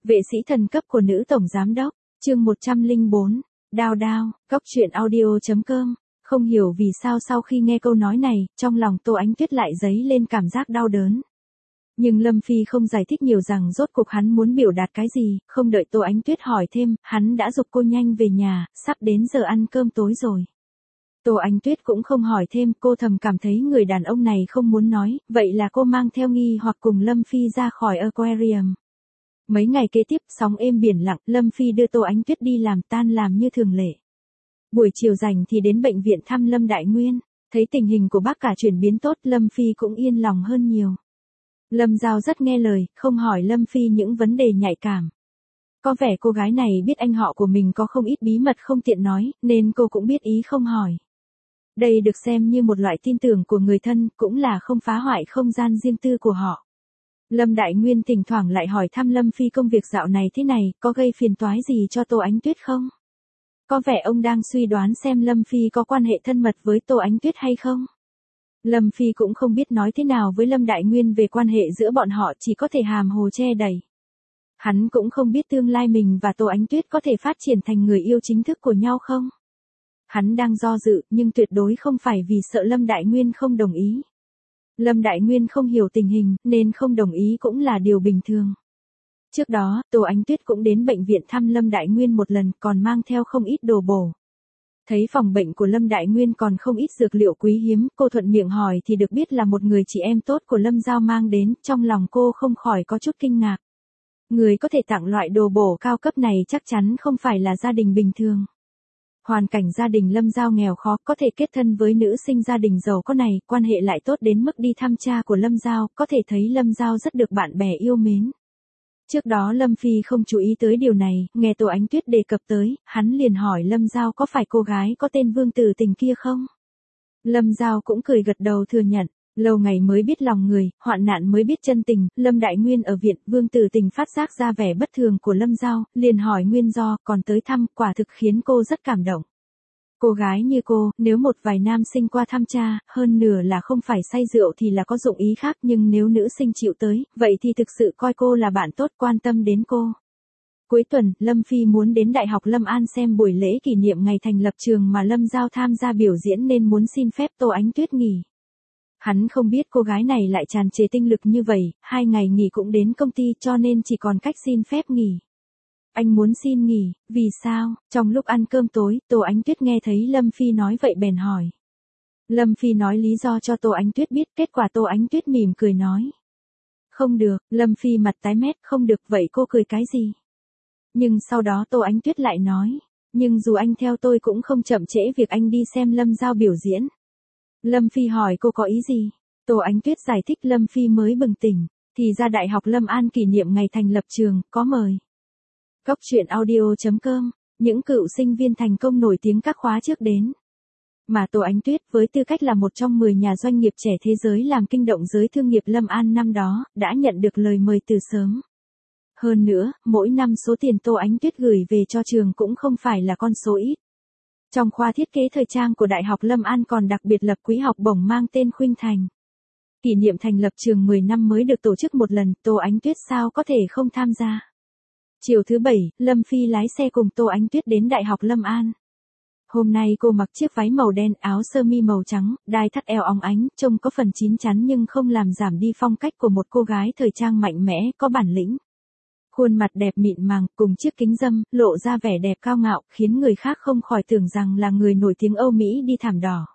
Vệ sĩ thần cấp của nữ tổng giám đốc, chương 104, đao đao, Cóc truyện audio.com. Không hiểu vì sao sau khi nghe câu nói này, trong lòng Tô Ánh Tuyết lại dấy lên cảm giác đau đớn. Nhưng Lâm Phi không giải thích nhiều rằng rốt cuộc hắn muốn biểu đạt cái gì, không đợi Tô Ánh Tuyết hỏi thêm, hắn đã giục cô nhanh về nhà, sắp đến giờ ăn cơm tối rồi. Tô Ánh Tuyết cũng không hỏi thêm, cô thầm cảm thấy người đàn ông này không muốn nói, vậy là cô mang theo nghi hoặc cùng Lâm Phi ra khỏi aquarium. Mấy ngày kế tiếp, sóng êm biển lặng, Lâm Phi đưa Tô Ánh Tuyết đi làm tan làm như thường lệ. Buổi chiều rảnh thì đến bệnh viện thăm Lâm Đại Nguyên, thấy tình hình của bác cả chuyển biến tốt, Lâm Phi cũng yên lòng hơn nhiều. Lâm Giao rất nghe lời, không hỏi Lâm Phi những vấn đề nhạy cảm. Có vẻ cô gái này biết anh họ của mình có không ít bí mật không tiện nói, nên cô cũng biết ý không hỏi. Đây được xem như một loại tin tưởng của người thân, cũng là không phá hoại không gian riêng tư của họ. Lâm Đại Nguyên thỉnh thoảng lại hỏi thăm Lâm Phi công việc dạo này thế này, có gây phiền toái gì cho Tô Ánh Tuyết không? Có vẻ ông đang suy đoán xem Lâm Phi có quan hệ thân mật với Tô Ánh Tuyết hay không? Lâm Phi cũng không biết nói thế nào với Lâm Đại Nguyên về quan hệ giữa bọn họ, chỉ có thể hàm hồ che đẩy. Hắn cũng không biết tương lai mình và Tô Ánh Tuyết có thể phát triển thành người yêu chính thức của nhau không? Hắn đang do dự, nhưng tuyệt đối không phải vì sợ Lâm Đại Nguyên không đồng ý. Lâm Đại Nguyên không hiểu tình hình, nên không đồng ý cũng là điều bình thường. Trước đó, Tô Ánh Tuyết cũng đến bệnh viện thăm Lâm Đại Nguyên một lần, còn mang theo không ít đồ bổ. Thấy phòng bệnh của Lâm Đại Nguyên còn không ít dược liệu quý hiếm, cô thuận miệng hỏi thì được biết là một người chị em tốt của Lâm Giao mang đến, trong lòng cô không khỏi có chút kinh ngạc. Người có thể tặng loại đồ bổ cao cấp này chắc chắn không phải là gia đình bình thường. Hoàn cảnh gia đình Lâm Giao nghèo khó, có thể kết thân với nữ sinh gia đình giàu có này, quan hệ lại tốt đến mức đi thăm cha của Lâm Giao, có thể thấy Lâm Giao rất được bạn bè yêu mến. Trước đó Lâm Phi không chú ý tới điều này, nghe Tô Ánh Tuyết đề cập tới, hắn liền hỏi Lâm Giao có phải cô gái có tên Vương Tử Tình kia không? Lâm Giao cũng cười gật đầu thừa nhận, lâu ngày mới biết lòng người, hoạn nạn mới biết chân tình. Lâm Đại Nguyên ở viện, Vương Tử Tình phát giác ra vẻ bất thường của Lâm Giao, liền hỏi nguyên do, còn tới thăm, quả thực khiến cô rất cảm động. Cô gái như cô, nếu một vài nam sinh qua thăm cha, hơn nửa là không phải say rượu thì là có dụng ý khác, nhưng nếu nữ sinh chịu tới, vậy thì thực sự coi cô là bạn tốt, quan tâm đến cô. Cuối tuần, Lâm Phi muốn đến Đại học Lâm An xem buổi lễ kỷ niệm ngày thành lập trường mà Lâm Giao tham gia biểu diễn nên muốn xin phép Tô Ánh Tuyết nghỉ. Hắn không biết cô gái này lại tràn trề tinh lực như vậy, 2 ngày nghỉ cũng đến công ty cho nên chỉ còn cách xin phép nghỉ. Anh muốn xin nghỉ, vì sao? Trong lúc ăn cơm tối, Tô Ánh Tuyết nghe thấy Lâm Phi nói vậy bèn hỏi. Lâm Phi nói lý do cho Tô Ánh Tuyết biết, kết quả Tô Ánh Tuyết mỉm cười nói. Không được, Lâm Phi mặt tái mét, không được, vậy cô cười cái gì? Nhưng sau đó Tô Ánh Tuyết lại nói, nhưng dù anh theo tôi cũng không chậm trễ việc anh đi xem Lâm Giao biểu diễn. Lâm Phi hỏi cô có ý gì? Tô Ánh Tuyết giải thích. Lâm Phi mới bừng tỉnh, thì ra Đại học Lâm An kỷ niệm ngày thành lập trường, có mời. Cóc truyện audio.com, những cựu sinh viên thành công nổi tiếng các khóa trước đến. Mà Tô Ánh Tuyết với tư cách là một trong 10 nhà doanh nghiệp trẻ thế giới làm kinh động giới thương nghiệp Lâm An năm đó, đã nhận được lời mời từ sớm. Hơn nữa, mỗi năm số tiền Tô Ánh Tuyết gửi về cho trường cũng không phải là con số ít. Trong khoa thiết kế thời trang của Đại học Lâm An còn đặc biệt lập quỹ học bổng mang tên Khuynh Thành. Kỷ niệm thành lập trường 10 năm mới được tổ chức một lần, Tô Ánh Tuyết sao có thể không tham gia. Chiều thứ Bảy, Lâm Phi lái xe cùng Tô Ánh Tuyết đến Đại học Lâm An. Hôm nay cô mặc chiếc váy màu đen, áo sơ mi màu trắng, đai thắt eo óng ánh, trông có phần chín chắn nhưng không làm giảm đi phong cách của một cô gái thời trang mạnh mẽ, có bản lĩnh. Khuôn mặt đẹp mịn màng, cùng chiếc kính râm, lộ ra vẻ đẹp cao ngạo, khiến người khác không khỏi tưởng rằng là người nổi tiếng Âu Mỹ đi thảm đỏ.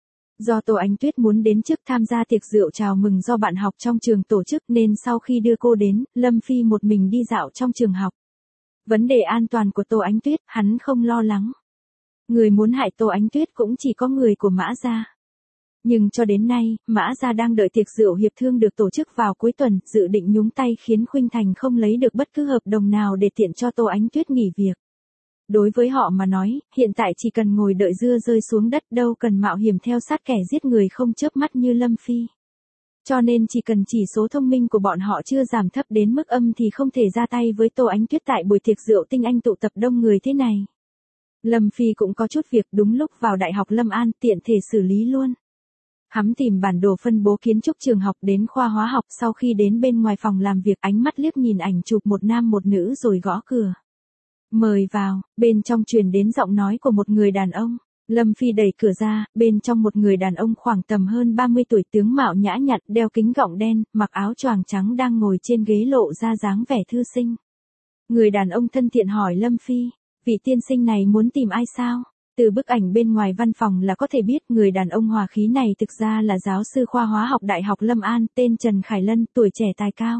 Do Tô Ánh Tuyết muốn đến trước tham gia tiệc rượu chào mừng do bạn học trong trường tổ chức nên sau khi đưa cô đến, Lâm Phi một mình đi dạo trong trường học. Vấn đề an toàn của Tô Ánh Tuyết, hắn không lo lắng. Người muốn hại Tô Ánh Tuyết cũng chỉ có người của Mã Gia. Nhưng cho đến nay, Mã Gia đang đợi tiệc rượu hiệp thương được tổ chức vào cuối tuần, dự định nhúng tay khiến Khuynh Thành không lấy được bất cứ hợp đồng nào để tiện cho Tô Ánh Tuyết nghỉ việc. Đối với họ mà nói, hiện tại chỉ cần ngồi đợi dưa rơi xuống đất, đâu cần mạo hiểm theo sát kẻ giết người không chớp mắt như Lâm Phi. Cho nên chỉ cần chỉ số thông minh của bọn họ chưa giảm thấp đến mức âm thì không thể ra tay với Tô Ánh Tuyết tại buổi tiệc rượu tinh anh tụ tập đông người thế này. Lâm Phi cũng có chút việc, đúng lúc vào Đại học Lâm An, tiện thể xử lý luôn. Hắn tìm bản đồ phân bố kiến trúc trường học đến khoa hóa học, sau khi đến bên ngoài phòng làm việc ánh mắt liếc nhìn ảnh chụp một nam một nữ rồi gõ cửa. Mời vào, bên trong truyền đến giọng nói của một người đàn ông. Lâm Phi đẩy cửa ra, bên trong một người đàn ông khoảng tầm hơn 30 tuổi, tướng mạo nhã nhặn, đeo kính gọng đen, mặc áo choàng trắng đang ngồi trên ghế lộ ra dáng vẻ thư sinh. Người đàn ông thân thiện hỏi Lâm Phi, vị tiên sinh này muốn tìm ai sao? Từ bức ảnh bên ngoài văn phòng là có thể biết người đàn ông hòa khí này thực ra là giáo sư khoa hóa học Đại học Lâm An, tên Trần Khải Lân, tuổi trẻ tài cao.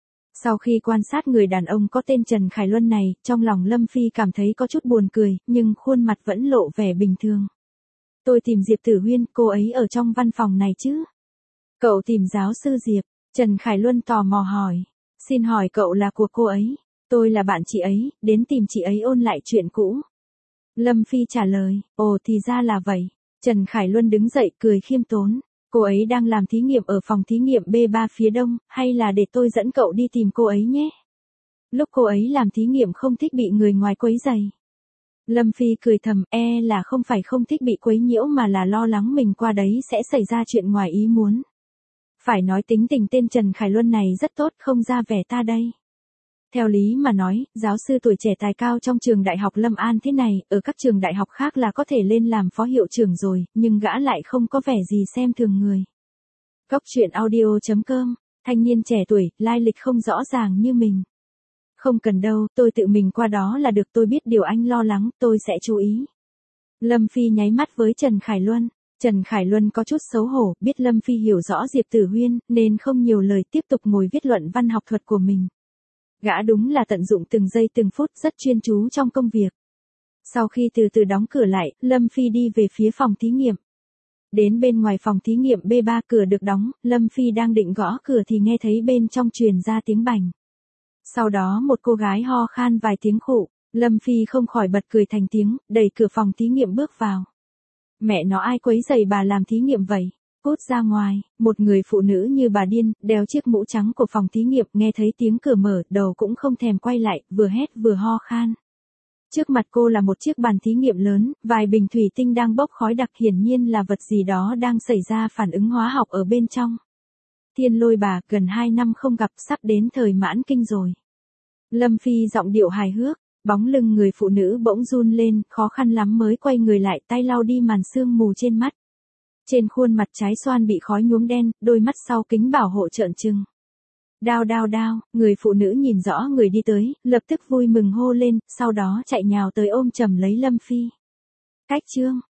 Sau khi quan sát người đàn ông có tên Trần Khải Luân này, trong lòng Lâm Phi cảm thấy có chút buồn cười, nhưng khuôn mặt vẫn lộ vẻ bình thường. Tôi tìm Diệp Tử Huyên, cô ấy ở trong văn phòng này chứ? Cậu tìm giáo sư Diệp? Trần Khải Luân tò mò hỏi. Xin hỏi cậu là của cô ấy? Tôi là bạn chị ấy, đến tìm chị ấy ôn lại chuyện cũ. Lâm Phi trả lời, ồ thì ra là vậy. Trần Khải Luân đứng dậy cười khiêm tốn. Cô ấy đang làm thí nghiệm ở phòng thí nghiệm B3 phía đông, hay là để tôi dẫn cậu đi tìm cô ấy nhé? Lúc cô ấy làm thí nghiệm không thích bị người ngoài quấy rầy. Lâm Phi cười thầm, là không phải không thích bị quấy nhiễu mà là lo lắng mình qua đấy sẽ xảy ra chuyện ngoài ý muốn. Phải nói tính tình tên Trần Khải Luân này rất tốt, không ra vẻ ta đây. Theo lý mà nói, giáo sư tuổi trẻ tài cao trong trường đại học Lâm An thế này, ở các trường đại học khác là có thể lên làm phó hiệu trưởng rồi, nhưng gã lại không có vẻ gì xem thường người. Cóc truyện audio.com, thanh niên trẻ tuổi, lai lịch không rõ ràng như mình. Không cần đâu, tôi tự mình qua đó là được, tôi biết điều anh lo lắng, tôi sẽ chú ý. Lâm Phi nháy mắt với Trần Khải Luân. Trần Khải Luân có chút xấu hổ, biết Lâm Phi hiểu rõ Diệp Tử Huyên, nên không nhiều lời, tiếp tục ngồi viết luận văn học thuật của mình. Gã đúng là tận dụng từng giây từng phút, rất chuyên chú trong công việc. Sau khi từ từ đóng cửa lại, Lâm Phi đi về phía phòng thí nghiệm. Đến bên ngoài phòng thí nghiệm B3, cửa được đóng, Lâm Phi đang định gõ cửa thì nghe thấy bên trong truyền ra tiếng bành. Sau đó một cô gái ho khan vài tiếng khụ, Lâm Phi không khỏi bật cười thành tiếng, đẩy cửa phòng thí nghiệm bước vào. Mẹ nó, ai quấy rầy bà làm thí nghiệm vậy? Cút ra ngoài. Một người phụ nữ như bà điên, đeo chiếc mũ trắng của phòng thí nghiệm, nghe thấy tiếng cửa mở, đầu cũng không thèm quay lại, vừa hét vừa ho khan. Trước mặt cô là một chiếc bàn thí nghiệm lớn, vài bình thủy tinh đang bốc khói đặc, hiển nhiên là vật gì đó đang xảy ra phản ứng hóa học ở bên trong. Thiên Lôi bà, gần 2 năm không gặp, sắp đến thời mãn kinh rồi. Lâm Phi giọng điệu hài hước, bóng lưng người phụ nữ bỗng run lên, khó khăn lắm mới quay người lại, tay lau đi màn sương mù trên mắt. Trên khuôn mặt trái xoan bị khói nhuốm đen, đôi mắt sau kính bảo hộ trợn trừng. Đao đao đao, người phụ nữ nhìn rõ người đi tới, lập tức vui mừng hô lên, sau đó chạy nhào tới ôm chầm lấy Lâm Phi. Cách chương.